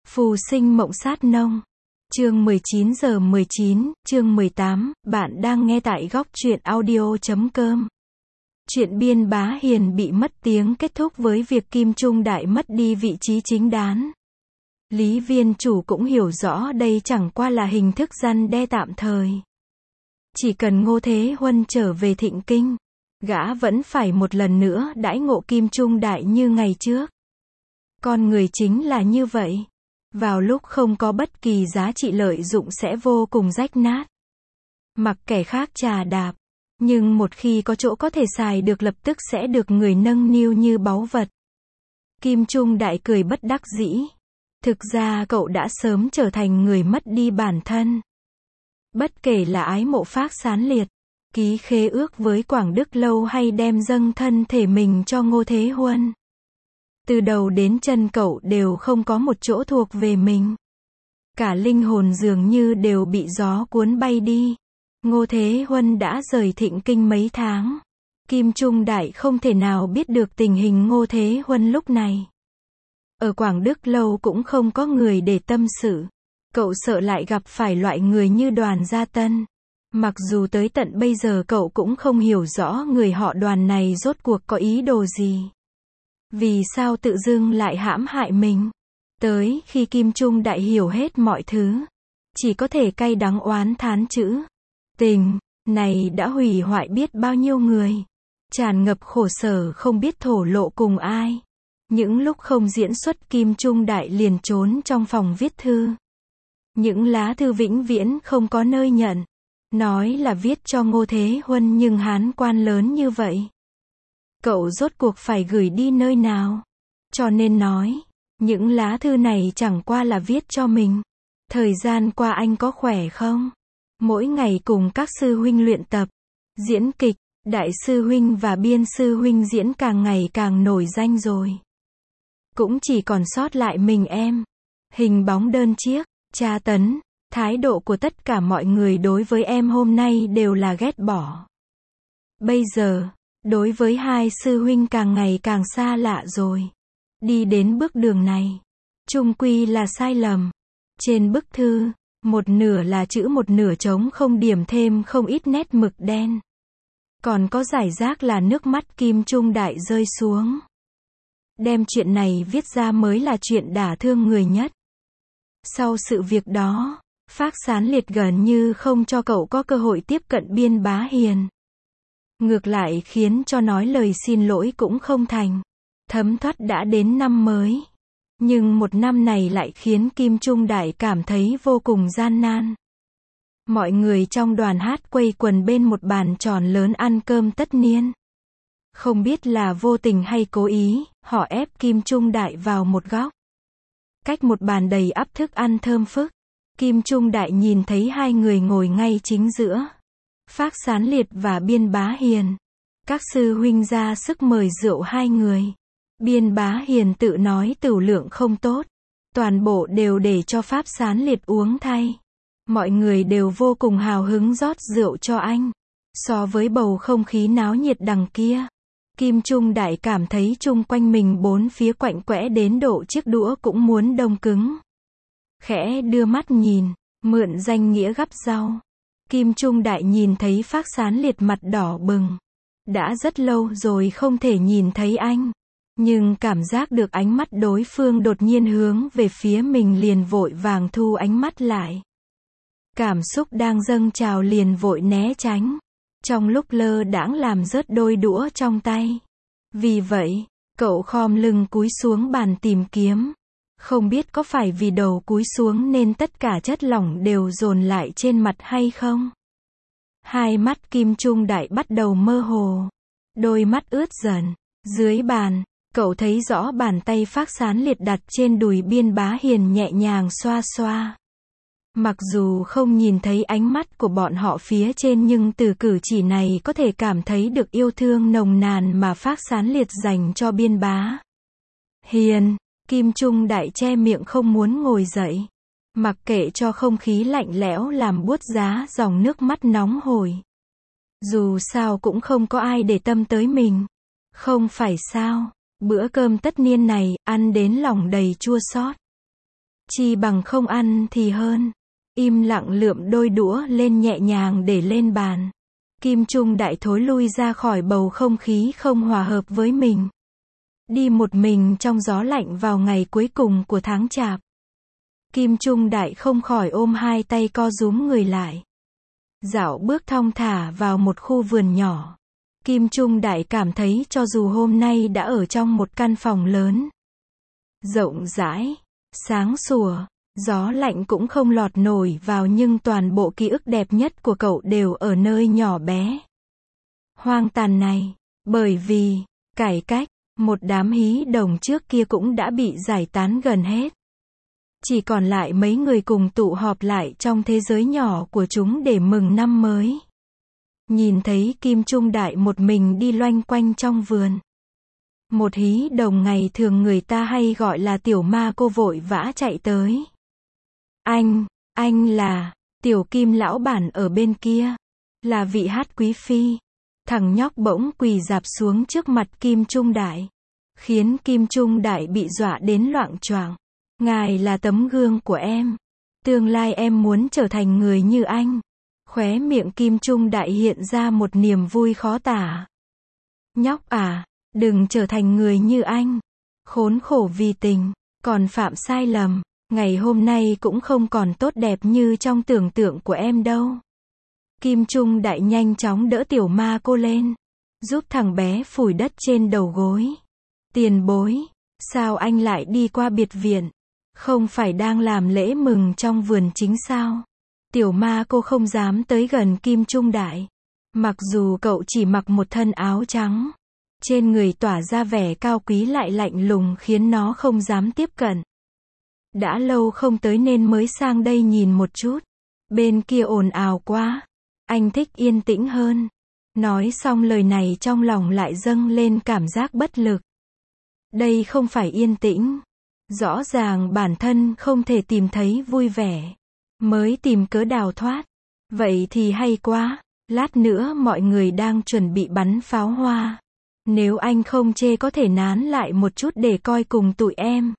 Phù sinh mộng sát nông. Chương 19:19, chương 18, bạn đang nghe tại góc truyện audio.com. Chuyện Biên Bá Hiền bị mất tiếng kết thúc với việc Kim Trung Đại mất đi vị trí chính đáng. Lý Viên Chủ cũng hiểu rõ đây chẳng qua là hình thức răn đe tạm thời. Chỉ cần Ngô Thế Huân trở về Thịnh Kinh, gã vẫn phải một lần nữa đãi ngộ Kim Trung Đại như ngày trước. Con người chính là như vậy. Vào lúc không có bất kỳ giá trị lợi dụng sẽ vô cùng rách nát. Mặc kẻ khác chà đạp. Nhưng một khi có chỗ có thể xài được lập tức sẽ được người nâng niu như báu vật. Kim Trung Đại cười bất đắc dĩ. Thực ra cậu đã sớm trở thành người mất đi bản thân. Bất kể là ái mộ Phác Sán Liệt, ký khế ước với Quảng Đức Lâu hay đem dâng thân thể mình cho Ngô Thế Huân. Từ đầu đến chân cậu đều không có một chỗ thuộc về mình. Cả linh hồn dường như đều bị gió cuốn bay đi. Ngô Thế Huân đã rời Thịnh Kinh mấy tháng. Kim Trung Đại không thể nào biết được tình hình Ngô Thế Huân lúc này. Ở Quảng Đức Lâu cũng không có người để tâm sự. Cậu sợ lại gặp phải loại người như Đoàn Gia Tân. Mặc dù tới tận bây giờ cậu cũng không hiểu rõ người họ Đoàn này rốt cuộc có ý đồ gì. Vì sao tự dưng lại hãm hại mình? Tới khi Kim Trung Đại hiểu hết mọi thứ, chỉ có thể cay đắng oán thán chữ tình này đã hủy hoại biết bao nhiêu người. Tràn ngập khổ sở không biết thổ lộ cùng ai. Những lúc không diễn xuất Kim Trung Đại liền trốn trong phòng viết thư. Những lá thư vĩnh viễn không có nơi nhận. Nói là viết cho Ngô Thế Huân nhưng hán quan lớn như vậy. Cậu rốt cuộc phải gửi đi nơi nào? Cho nên nói, những lá thư này chẳng qua là viết cho mình. Thời gian qua anh có khỏe không? Mỗi ngày cùng các sư huynh luyện tập, diễn kịch, đại sư huynh và biên sư huynh diễn càng ngày càng nổi danh rồi. Cũng chỉ còn sót lại mình em. Hình bóng đơn chiếc, tra tấn, thái độ của tất cả mọi người đối với em hôm nay đều là ghét bỏ. Bây giờ, đối với hai sư huynh càng ngày càng xa lạ rồi. Đi đến bước đường này, chung quy là sai lầm. Trên bức thư, một nửa là chữ một nửa trống không điểm thêm không ít nét mực đen. Còn có rải rác là nước mắt Kim Trung Đại rơi xuống. Đem chuyện này viết ra mới là chuyện đả thương người nhất. Sau sự việc đó, Phác Sán Liệt gần như không cho cậu có cơ hội tiếp cận Biên Bá Hiền. Ngược lại khiến cho nói lời xin lỗi cũng không thành. Thấm thoát đã đến năm mới. Nhưng một năm này lại khiến Kim Trung Đại cảm thấy vô cùng gian nan. Mọi người trong đoàn hát quây quần bên một bàn tròn lớn ăn cơm tất niên. Không biết là vô tình hay cố ý, họ ép Kim Trung Đại vào một góc. Cách một bàn đầy ắp thức ăn thơm phức. Kim Trung Đại nhìn thấy hai người ngồi ngay chính giữa. Phác Sán Liệt và Biên Bá Hiền. Các sư huynh ra sức mời rượu hai người. Biên Bá Hiền tự nói tửu lượng không tốt. Toàn bộ đều để cho Phác Sán Liệt uống thay. Mọi người đều vô cùng hào hứng rót rượu cho anh. So với bầu không khí náo nhiệt đằng kia, Kim Trung Đại cảm thấy chung quanh mình bốn phía quạnh quẽ đến độ chiếc đũa cũng muốn đông cứng. Khẽ đưa mắt nhìn, mượn danh nghĩa gắp rau. Kim Trung Đại nhìn thấy Phác Sán Liệt mặt đỏ bừng. Đã rất lâu rồi không thể nhìn thấy anh. Nhưng cảm giác được ánh mắt đối phương đột nhiên hướng về phía mình liền vội vàng thu ánh mắt lại. Cảm xúc đang dâng trào liền vội né tránh. Trong lúc lơ đãng làm rớt đôi đũa trong tay. Vì vậy, cậu khom lưng cúi xuống bàn tìm kiếm. Không biết có phải vì đầu cúi xuống nên tất cả chất lỏng đều dồn lại trên mặt hay không? Hai mắt Kim Trung Đại bắt đầu mơ hồ. Đôi mắt ướt dần. Dưới bàn, cậu thấy rõ bàn tay Phác Sán Liệt đặt trên đùi Biên Bá Hiền nhẹ nhàng xoa xoa. Mặc dù không nhìn thấy ánh mắt của bọn họ phía trên nhưng từ cử chỉ này có thể cảm thấy được yêu thương nồng nàn mà Phác Sán Liệt dành cho Biên Bá Hiền. Kim Trung Đại che miệng không muốn ngồi dậy. Mặc kệ cho không khí lạnh lẽo làm buốt giá dòng nước mắt nóng hổi. Dù sao cũng không có ai để tâm tới mình. Không phải sao, bữa cơm tất niên này, ăn đến lòng đầy chua xót. Chi bằng không ăn thì hơn. Im lặng lượm đôi đũa lên nhẹ nhàng để lên bàn. Kim Trung Đại thối lui ra khỏi bầu không khí không hòa hợp với mình. Đi một mình trong gió lạnh vào ngày cuối cùng của tháng Chạp. Kim Trung Đại không khỏi ôm hai tay co rúm người lại. Dạo bước thong thả vào một khu vườn nhỏ. Kim Trung Đại cảm thấy cho dù hôm nay đã ở trong một căn phòng lớn, rộng rãi, sáng sủa, gió lạnh cũng không lọt nổi vào, nhưng toàn bộ ký ức đẹp nhất của cậu đều ở nơi nhỏ bé, hoang tàn này. Bởi vì cải cách, một đám hí đồng trước kia cũng đã bị giải tán gần hết. Chỉ còn lại mấy người cùng tụ họp lại trong thế giới nhỏ của chúng để mừng năm mới. Nhìn thấy Kim Trung Đại một mình đi loanh quanh trong vườn. Một hí đồng ngày thường người ta hay gọi là tiểu ma cô vội vã chạy tới. Anh là tiểu Kim lão bản ở bên kia. Là vị hát quý phi. Thằng nhóc bỗng quỳ rạp xuống trước mặt Kim Trung Đại. Khiến Kim Trung Đại bị dọa đến loạng choạng. Ngài là tấm gương của em. Tương lai em muốn trở thành người như anh. Khóe miệng Kim Trung Đại hiện ra một niềm vui khó tả. Nhóc à, đừng trở thành người như anh. Khốn khổ vì tình, còn phạm sai lầm. Ngày hôm nay cũng không còn tốt đẹp như trong tưởng tượng của em đâu. Kim Trung Đại nhanh chóng đỡ tiểu ma cô lên. Giúp thằng bé phủi đất trên đầu gối. Tiền bối, sao anh lại đi qua biệt viện? Không phải đang làm lễ mừng trong vườn chính sao? Tiểu ma cô không dám tới gần Kim Trung Đại. Mặc dù cậu chỉ mặc một thân áo trắng, trên người tỏa ra vẻ cao quý lại lạnh lùng khiến nó không dám tiếp cận. Đã lâu không tới nên mới sang đây nhìn một chút. Bên kia ồn ào quá. Anh thích yên tĩnh hơn. Nói xong lời này trong lòng lại dâng lên cảm giác bất lực. Đây không phải yên tĩnh. Rõ ràng bản thân không thể tìm thấy vui vẻ. Mới tìm cớ đào thoát. Vậy thì hay quá. Lát nữa mọi người đang chuẩn bị bắn pháo hoa. Nếu anh không chê có thể nán lại một chút để coi cùng tụi em.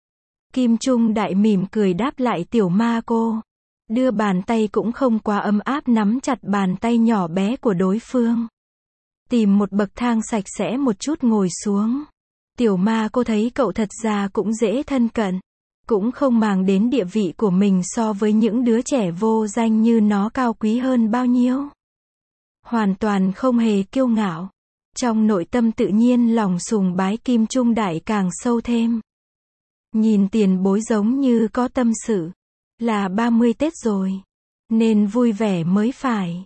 Kim Trung Đại mỉm cười đáp lại tiểu ma cô. Đưa bàn tay cũng không quá ấm áp nắm chặt bàn tay nhỏ bé của đối phương. Tìm một bậc thang sạch sẽ một chút ngồi xuống. Tiểu ma cô thấy cậu thật ra cũng dễ thân cận. Cũng không màng đến địa vị của mình so với những đứa trẻ vô danh như nó cao quý hơn bao nhiêu. Hoàn toàn không hề kiêu ngạo. Trong nội tâm tự nhiên lòng sùng bái Kim Trung Đại càng sâu thêm. Nhìn tiền bối giống như có tâm sự. Là 30 Tết rồi. Nên vui vẻ mới phải.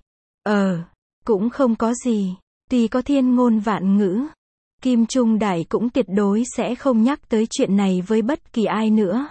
Cũng không có gì. Tuy có thiên ngôn vạn ngữ. Kim Trung Đại cũng tuyệt đối sẽ không nhắc tới chuyện này với bất kỳ ai nữa.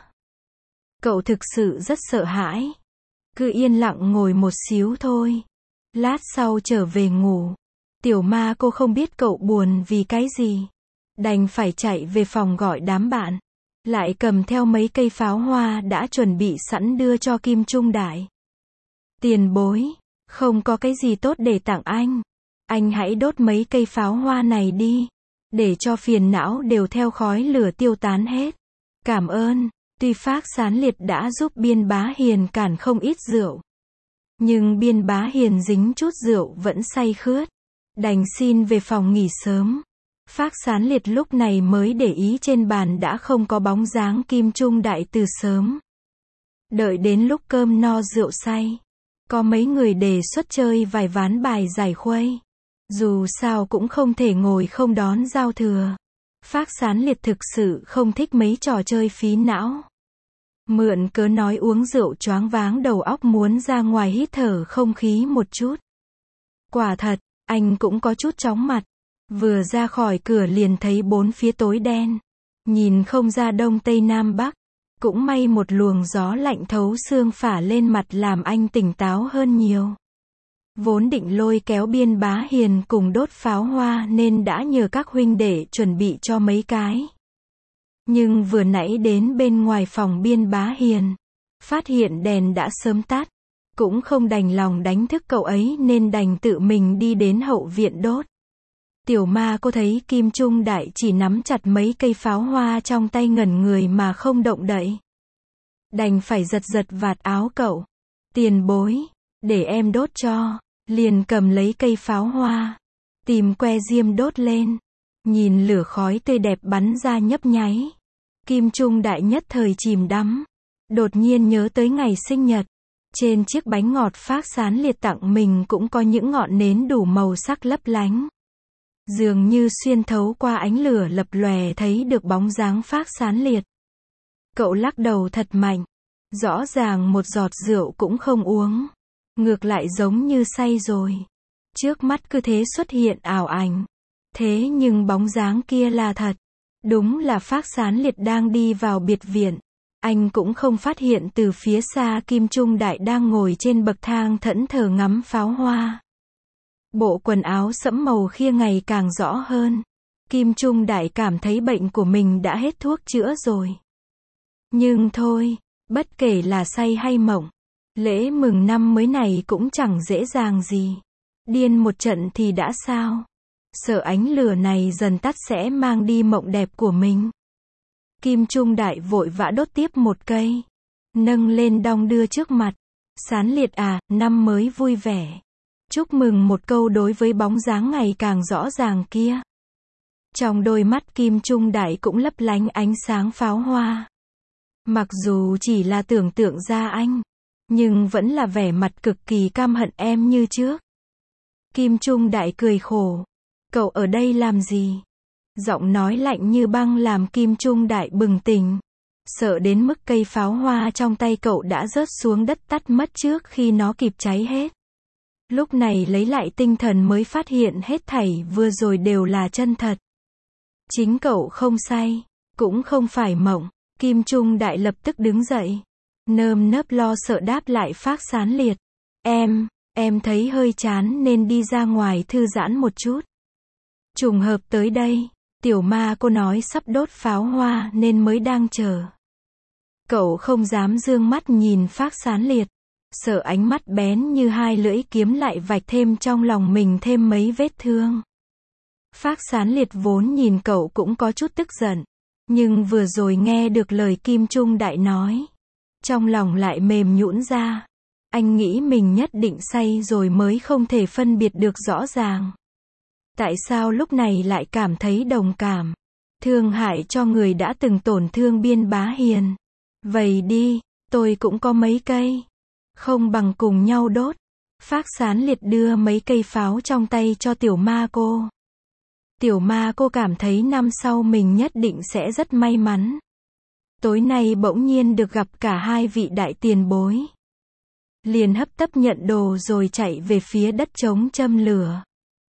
Cậu thực sự rất sợ hãi. Cứ yên lặng ngồi một xíu thôi. Lát sau trở về ngủ. Tiểu ma cô không biết cậu buồn vì cái gì. Đành phải chạy về phòng gọi đám bạn. Lại cầm theo mấy cây pháo hoa đã chuẩn bị sẵn đưa cho Kim Trung Đại. Tiền bối, không có cái gì tốt để tặng anh. Anh hãy đốt mấy cây pháo hoa này đi. Để cho phiền não đều theo khói lửa tiêu tán hết. Cảm ơn. Tuy Phác Sán Liệt đã giúp Biên Bá Hiền cản không ít rượu. Nhưng Biên Bá Hiền dính chút rượu vẫn say khướt. Đành xin về phòng nghỉ sớm. Phác Sán Liệt lúc này mới để ý trên bàn đã không có bóng dáng Kim Trung Đại từ sớm. Đợi đến lúc cơm no rượu say. Có mấy người đề xuất chơi vài ván bài giải khuây. Dù sao cũng không thể ngồi không đón giao thừa. Phác Sán Liệt thực sự không thích mấy trò chơi phí não. Mượn cớ nói uống rượu choáng váng đầu óc muốn ra ngoài hít thở không khí một chút. Quả thật, anh cũng có chút chóng mặt. Vừa ra khỏi cửa liền thấy bốn phía tối đen. Nhìn không ra đông tây nam bắc. Cũng may một luồng gió lạnh thấu xương phả lên mặt làm anh tỉnh táo hơn nhiều. Vốn định lôi kéo Biên Bá Hiền cùng đốt pháo hoa nên đã nhờ các huynh đệ chuẩn bị cho mấy cái. Nhưng vừa nãy đến bên ngoài phòng Biên Bá Hiền, phát hiện đèn đã sớm tắt. Cũng không đành lòng đánh thức cậu ấy nên đành tự mình đi đến hậu viện đốt. Tiểu ma cô thấy Kim Trung Đại chỉ nắm chặt mấy cây pháo hoa trong tay ngẩn người mà không động đậy. đành phải giật giật vạt áo cậu. Tiền bối, để em đốt cho. Liền cầm lấy cây pháo hoa, tìm que diêm đốt lên. Nhìn lửa khói tươi đẹp bắn ra nhấp nháy. Kim Trung Đại nhất thời chìm đắm. Đột nhiên nhớ tới ngày sinh nhật. Trên chiếc bánh ngọt Phác Sán Liệt tặng mình cũng có những ngọn nến đủ màu sắc lấp lánh. Dường như xuyên thấu qua ánh lửa lập lòe thấy được bóng dáng Phác Sán Liệt. Cậu lắc đầu thật mạnh. Rõ ràng một giọt rượu cũng không uống. Ngược lại giống như say rồi. Trước mắt cứ thế xuất hiện ảo ảnh. Thế nhưng bóng dáng kia là thật. Đúng là Phác Sán Liệt đang đi vào biệt viện. Anh cũng không phát hiện từ phía xa Kim Trung Đại đang ngồi trên bậc thang thẫn thờ ngắm pháo hoa. Bộ quần áo sẫm màu khia ngày càng rõ hơn. Kim Trung Đại cảm thấy bệnh của mình đã hết thuốc chữa rồi. Nhưng thôi, bất kể là say hay mộng, lễ mừng năm mới này cũng chẳng dễ dàng gì. Điên một trận thì đã sao? Sợ ánh lửa này dần tắt sẽ mang đi mộng đẹp của mình. Kim Trung Đại vội vã đốt tiếp một cây. Nâng lên đong đưa trước mặt. Sán Liệt à, năm mới vui vẻ. Chúc mừng một câu đối với bóng dáng ngày càng rõ ràng kia. Trong đôi mắt Kim Trung Đại cũng lấp lánh ánh sáng pháo hoa. Mặc dù chỉ là tưởng tượng ra anh, nhưng vẫn là vẻ mặt cực kỳ căm hận em như trước. Kim Trung Đại cười khổ. Cậu ở đây làm gì? Giọng nói lạnh như băng làm Kim Trung Đại bừng tỉnh. Sợ đến mức cây pháo hoa trong tay cậu đã rớt xuống đất tắt mất trước khi nó kịp cháy hết. Lúc này lấy lại tinh thần mới phát hiện hết thảy vừa rồi đều là chân thật. Chính cậu không say, cũng không phải mộng. Kim Trung Đại lập tức đứng dậy. Nơm nớp lo sợ đáp lại Phác Sán Liệt. Em thấy hơi chán nên đi ra ngoài thư giãn một chút. Trùng hợp tới đây, tiểu ma cô nói sắp đốt pháo hoa nên mới đang chờ. Cậu không dám dương mắt nhìn Phác Sán Liệt. Sợ ánh mắt bén như hai lưỡi kiếm lại vạch thêm trong lòng mình thêm mấy vết thương. Phác Sán Liệt vốn nhìn cậu cũng có chút tức giận. Nhưng vừa rồi nghe được lời Kim Trung Đại nói. Trong lòng lại mềm nhũn ra. Anh nghĩ mình nhất định say rồi mới không thể phân biệt được rõ ràng. Tại sao lúc này lại cảm thấy đồng cảm, thương hại cho người đã từng tổn thương Biên Bá Hiền. Vậy đi, tôi cũng có mấy cây. Không bằng cùng nhau đốt. Phác Sán Liệt đưa mấy cây pháo trong tay cho tiểu ma cô. Tiểu ma cô cảm thấy năm sau mình nhất định sẽ rất may mắn. Tối nay bỗng nhiên được gặp cả hai vị đại tiền bối. Liền hấp tấp nhận đồ rồi chạy về phía đất trống châm lửa.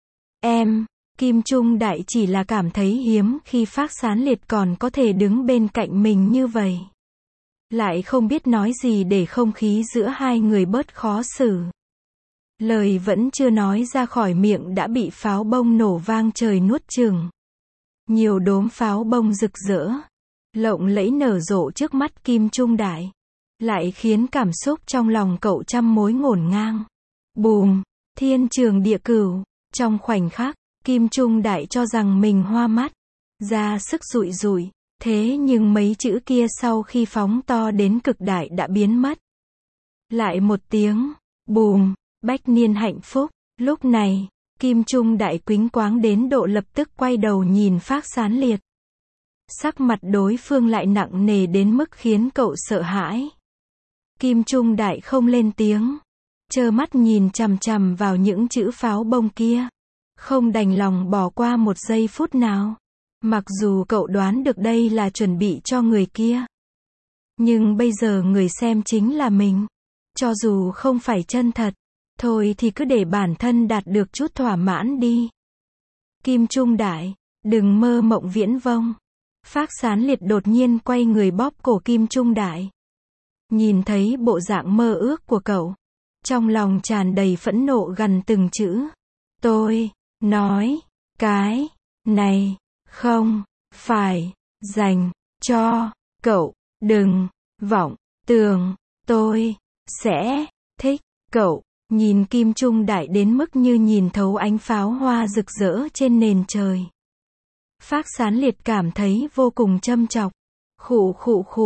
Kim Trung Đại chỉ là cảm thấy hiếm khi Phác Sán Liệt còn có thể đứng bên cạnh mình như vậy. Lại không biết nói gì để không khí giữa hai người bớt khó xử. Lời vẫn chưa nói ra khỏi miệng đã bị pháo bông nổ vang trời nuốt chửng. Nhiều đốm pháo bông rực rỡ, lộng lẫy nở rộ trước mắt Kim Trung Đại. Lại khiến cảm xúc trong lòng cậu trăm mối ngổn ngang. Bùm, thiên trường địa cửu. Trong khoảnh khắc, Kim Trung Đại cho rằng mình hoa mắt, ra sức rụi rụi. Thế nhưng mấy chữ kia sau khi phóng to đến cực đại đã biến mất. Lại một tiếng, bùm, bách niên hạnh phúc. Lúc này, Kim Trung Đại quýnh quáng đến độ lập tức quay đầu nhìn Phác Sán Liệt. Sắc mặt đối phương lại nặng nề đến mức khiến cậu sợ hãi. Kim Trung Đại không lên tiếng, trơ mắt nhìn chằm chằm vào những chữ pháo bông kia. Không đành lòng bỏ qua một giây phút nào. Mặc dù cậu đoán được đây là chuẩn bị cho người kia. Nhưng bây giờ người xem chính là mình. Cho dù không phải chân thật, thôi thì cứ để bản thân đạt được chút thỏa mãn đi. Kim Trung Đại, đừng mơ mộng viễn vông. Phác Sán Liệt đột nhiên quay người bóp cổ Kim Trung Đại. Nhìn thấy bộ dạng mơ ước của cậu, trong lòng tràn đầy phẫn nộ gằn từng chữ. Tôi nói, cái này không phải dành cho cậu, đừng vọng tưởng tôi sẽ thích cậu. Nhìn Kim Trung Đại đến mức như nhìn thấu ánh pháo hoa rực rỡ trên nền trời. Phác Sán Liệt cảm thấy vô cùng châm chọc. Khụ khụ khụ,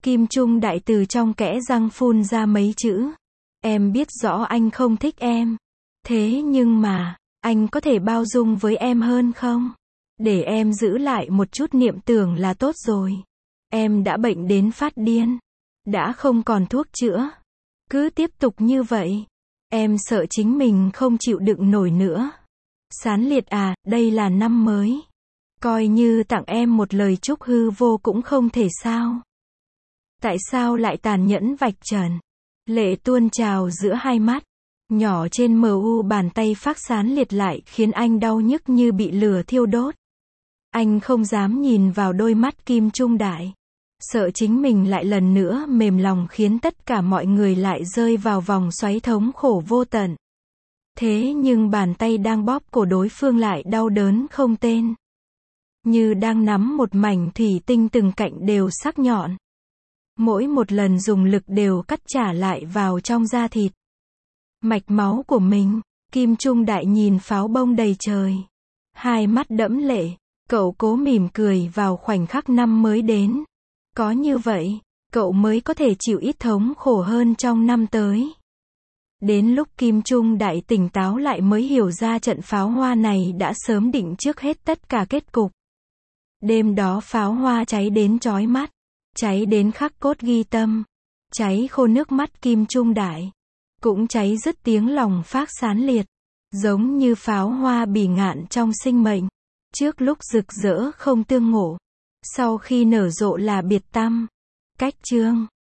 Kim Trung Đại từ trong kẽ răng phun ra mấy chữ. Em biết rõ anh không thích em. Thế nhưng mà, anh có thể bao dung với em hơn không? Để em giữ lại một chút niệm tưởng là tốt rồi. Em đã bệnh đến phát điên. Đã không còn thuốc chữa. Cứ tiếp tục như vậy. Em sợ chính mình không chịu đựng nổi nữa. Sán Liệt à, đây là năm mới. Coi như tặng em một lời chúc hư vô cũng không thể sao. Tại sao lại tàn nhẫn vạch trần? Lệ tuôn trào giữa hai mắt. Nhỏ trên mu bàn tay phác Sán Liệt lại khiến anh đau nhức như bị lửa thiêu đốt. Anh không dám nhìn vào đôi mắt Kim Trung Đại. Sợ chính mình lại lần nữa mềm lòng khiến tất cả mọi người lại rơi vào vòng xoáy thống khổ vô tận. Thế nhưng bàn tay đang bóp cổ đối phương lại đau đớn không tên. Như đang nắm một mảnh thủy tinh từng cạnh đều sắc nhọn. Mỗi một lần dùng lực đều cắt trả lại vào trong da thịt. Mạch máu của mình, Kim Trung Đại nhìn pháo bông đầy trời. Hai mắt đẫm lệ, cậu cố mỉm cười vào khoảnh khắc năm mới đến. Có như vậy, cậu mới có thể chịu ít thống khổ hơn trong năm tới. Đến lúc Kim Trung Đại tỉnh táo lại mới hiểu ra trận pháo hoa này đã sớm định trước hết tất cả kết cục. Đêm đó pháo hoa cháy đến chói mắt, cháy đến khắc cốt ghi tâm, cháy khô nước mắt Kim Trung Đại, cũng cháy dứt tiếng lòng phác Sán Liệt, giống như pháo hoa bỉ ngạn trong sinh mệnh, trước lúc rực rỡ không tương ngộ, sau khi nở rộ là biệt tăm. Cách chương